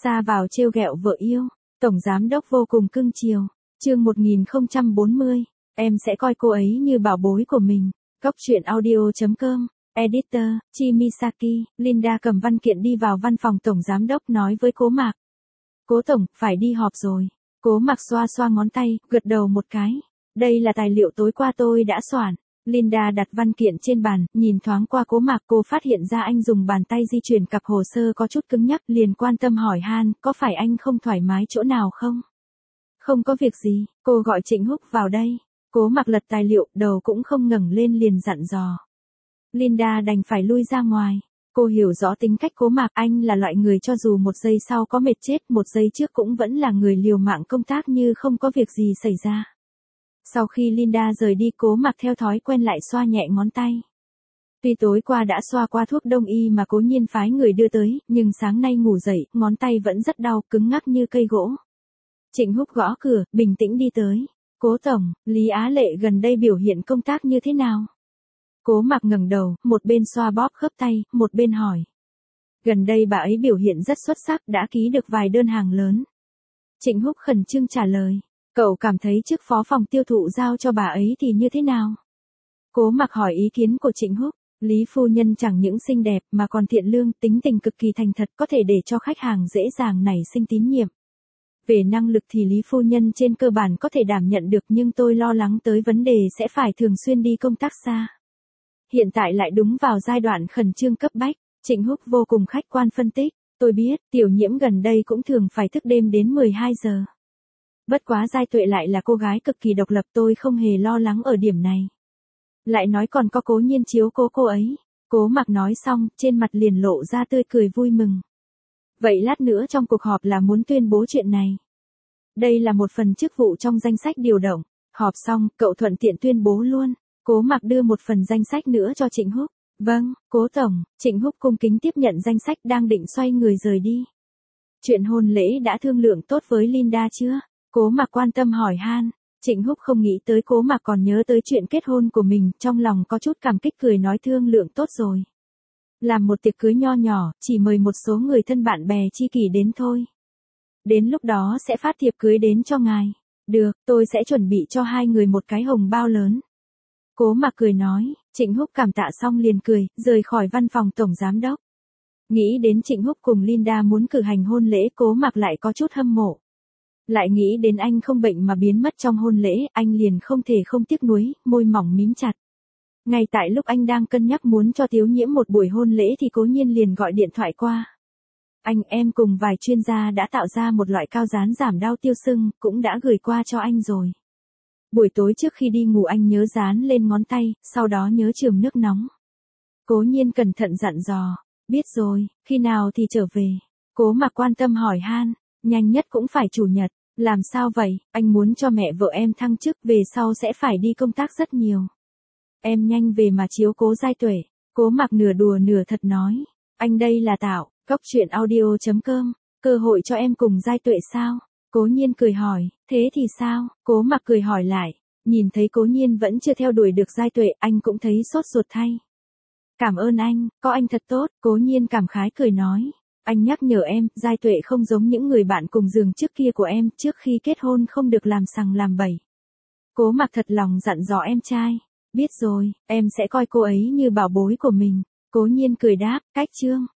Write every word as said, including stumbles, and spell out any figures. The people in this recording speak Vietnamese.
Xa vào trêu ghẹo vợ yêu, tổng giám đốc vô cùng cưng chiều. Chương một nghìn không trăm bốn mươi, em sẽ coi cô ấy như bảo bối của mình. Cóc truyện audio chấm com, Editor, Chimisaki. Linda cầm văn kiện đi vào văn phòng tổng giám đốc nói với Cố Mạc. Cố tổng, phải đi họp rồi. Cố Mạc xoa xoa ngón tay, gật đầu một cái. Đây là tài liệu tối qua tôi đã soạn. Linda đặt văn kiện trên bàn, nhìn thoáng qua Cố Mạc, cô phát hiện ra anh dùng bàn tay di chuyển cặp hồ sơ có chút cứng nhắc, liền quan tâm hỏi han, có phải anh không thoải mái chỗ nào không? Không có việc gì, cô gọi Trịnh Húc vào đây. Cố Mạc lật tài liệu, đầu cũng không ngẩng lên liền dặn dò. Linda đành phải lui ra ngoài. Cô hiểu rõ tính cách Cố Mạc, anh là loại người cho dù một giây sau có mệt chết, một giây trước cũng vẫn là người liều mạng công tác như không có việc gì xảy ra. Sau khi Linda rời đi, Cố Mạc theo thói quen lại xoa nhẹ ngón tay. Tuy tối qua đã xoa qua thuốc đông y mà Cố Nhiên phái người đưa tới, nhưng sáng nay ngủ dậy, ngón tay vẫn rất đau, cứng ngắc như cây gỗ. Trịnh Húc gõ cửa, bình tĩnh đi tới. Cố tổng, Lý Á Lệ gần đây biểu hiện công tác như thế nào? Cố Mạc ngẩng đầu, một bên xoa bóp khớp tay, một bên hỏi. Gần đây bà ấy biểu hiện rất xuất sắc, đã ký được vài đơn hàng lớn. Trịnh Húc khẩn trương trả lời. Cậu cảm thấy chức phó phòng tiêu thụ giao cho bà ấy thì như thế nào? Cố Mạc hỏi ý kiến của Trịnh Húc. Lý phu nhân chẳng những xinh đẹp mà còn thiện lương, tính tình cực kỳ thành thật, có thể để cho khách hàng dễ dàng nảy sinh tín nhiệm. Về năng lực thì Lý phu nhân trên cơ bản có thể đảm nhận được, nhưng tôi lo lắng tới vấn đề sẽ phải thường xuyên đi công tác xa. Hiện tại lại đúng vào giai đoạn khẩn trương cấp bách. Trịnh Húc vô cùng khách quan phân tích. Tôi biết, Tiểu Nhiễm gần đây cũng thường phải thức đêm đến mười hai giờ. Bất quá Giai Tuệ lại là cô gái cực kỳ độc lập, tôi không hề lo lắng ở điểm này. Lại nói còn có Cố Nhiên chiếu cố cô ấy. Cố Mạc nói xong, trên mặt liền lộ ra tươi cười vui mừng. Vậy lát nữa trong cuộc họp là muốn tuyên bố chuyện này. Đây là một phần chức vụ trong danh sách điều động. Họp xong, cậu thuận tiện tuyên bố luôn. Cố Mạc đưa một phần danh sách nữa cho Trịnh Húc. Vâng, Cố tổng. Trịnh Húc cung kính tiếp nhận danh sách, đang định xoay người rời đi. Chuyện hôn lễ đã thương lượng tốt với Linda chưa? Cố Mạc quan tâm hỏi han. Trịnh Húc không nghĩ tới Cố Mạc còn nhớ tới chuyện kết hôn của mình, trong lòng có chút cảm kích, cười nói thương lượng tốt rồi. Làm một tiệc cưới nho nhỏ, chỉ mời một số người thân bạn bè tri kỷ đến thôi. Đến lúc đó sẽ phát thiệp cưới đến cho ngài. Được, tôi sẽ chuẩn bị cho hai người một cái hồng bao lớn. Cố Mạc cười nói. Trịnh Húc cảm tạ xong liền cười, rời khỏi văn phòng tổng giám đốc. Nghĩ đến Trịnh Húc cùng Linda muốn cử hành hôn lễ, Cố Mạc lại có chút hâm mộ. Lại nghĩ đến anh không bệnh mà biến mất trong hôn lễ, anh liền không thể không tiếc nuối, môi mỏng mím chặt. Ngay tại lúc anh đang cân nhắc muốn cho Tiểu Nhiễm một buổi hôn lễ thì Cố Nhiên liền gọi điện thoại qua. Anh em cùng vài chuyên gia đã tạo ra một loại cao dán giảm đau tiêu sưng, cũng đã gửi qua cho anh rồi. Buổi tối trước khi đi ngủ anh nhớ dán lên ngón tay, sau đó nhớ chườm nước nóng. Cố Nhiên cẩn thận dặn dò. Biết rồi, khi nào thì trở về? Cố Mạc quan tâm hỏi han. Nhanh nhất cũng phải chủ nhật. Làm sao vậy? Anh muốn cho mẹ vợ em thăng chức, về sau sẽ phải đi công tác rất nhiều. Em nhanh về mà chiếu cố Giai Tuệ. Cố Mạc nửa đùa nửa thật nói. Anh đây là tạo, cóc truyện audio chấm com, cơ hội cho em cùng Giai Tuệ sao? Cố Nhiên cười hỏi, thế thì sao? Cố Mạc cười hỏi lại. Nhìn thấy Cố Nhiên vẫn chưa theo đuổi được Giai Tuệ, anh cũng thấy sốt ruột thay. Cảm ơn anh, có anh thật tốt. Cố Nhiên cảm khái cười nói. Anh nhắc nhở em, Giai Tuệ không giống những người bạn cùng giường trước kia của em, trước khi kết hôn không được làm sằng làm bậy. Cố Mạc thật lòng dặn dò em trai. Biết rồi, em sẽ coi cô ấy như bảo bối của mình. Cố Nhiên cười đáp, cách chương.